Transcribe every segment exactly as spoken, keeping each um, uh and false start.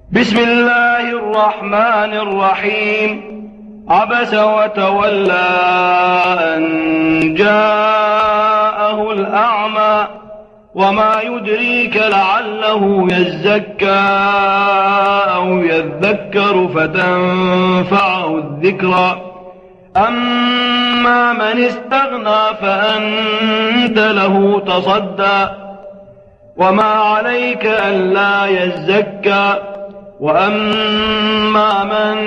بسم الله الرحمن الرحيم. عبس وتولى أن جاءه الأعمى وما يدريك لعله يزكى أو يذكر فتنفعه الذكرى. أما من استغنى فأنت له تصدى وما عليك ألا يزكى. وأما من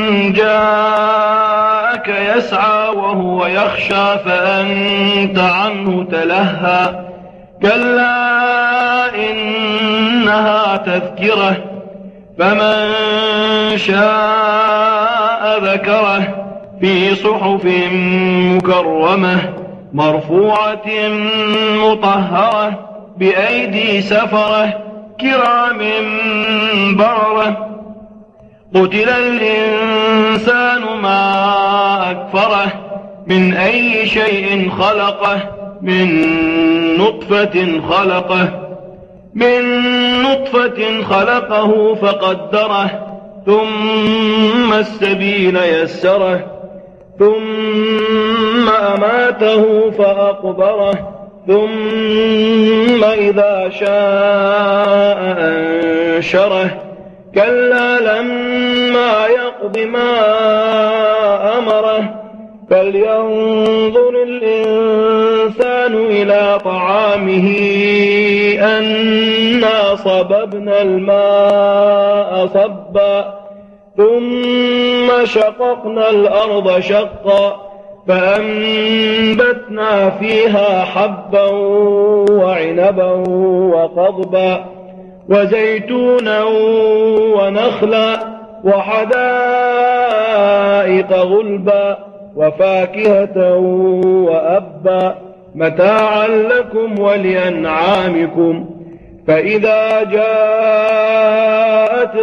جاءك يسعى وهو يخشى فأنت عنه تلهى. كلا إنها تذكرة فمن شاء ذكره في صحف مكرمة مرفوعة مطهرة بأيدي سفرة كرام بررة. قتل الإنسان ما أكفره من أي شيء خلقه من نطفة خلقه من نطفة خلقه فقدره ثم السبيل يسره ثم أماته فأقبره ثم إذا شاء أنشره. كلا لما يقض ما أمره فلينظر الإنسان إلى طعامه أنا صببنا الماء صبا ثم شققنا الأرض شقا فأنبتنا فيها حبا وعنبا وقضبا وزيتونا ونخلا وحدائق غلبا وفاكهة وأبا متاعا لكم ولأنعامكم. فإذا جاءت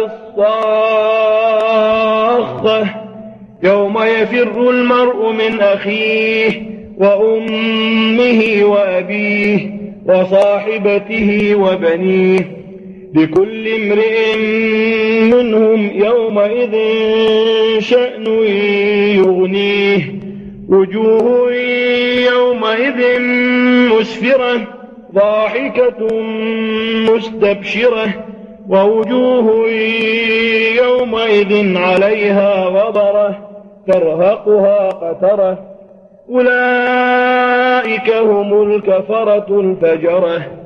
الصاخة يوم يفر المرء من أخيه وأمه وأبيه وصاحبته وبنيه لكل امرئ منهم يومئذ شأن يغنيه. وجوه يومئذ مسفرة ضاحكة مستبشرة ووجوه يومئذ عليها غبرة ترهقها قترة. أولئك هم الكفرة الفجرة.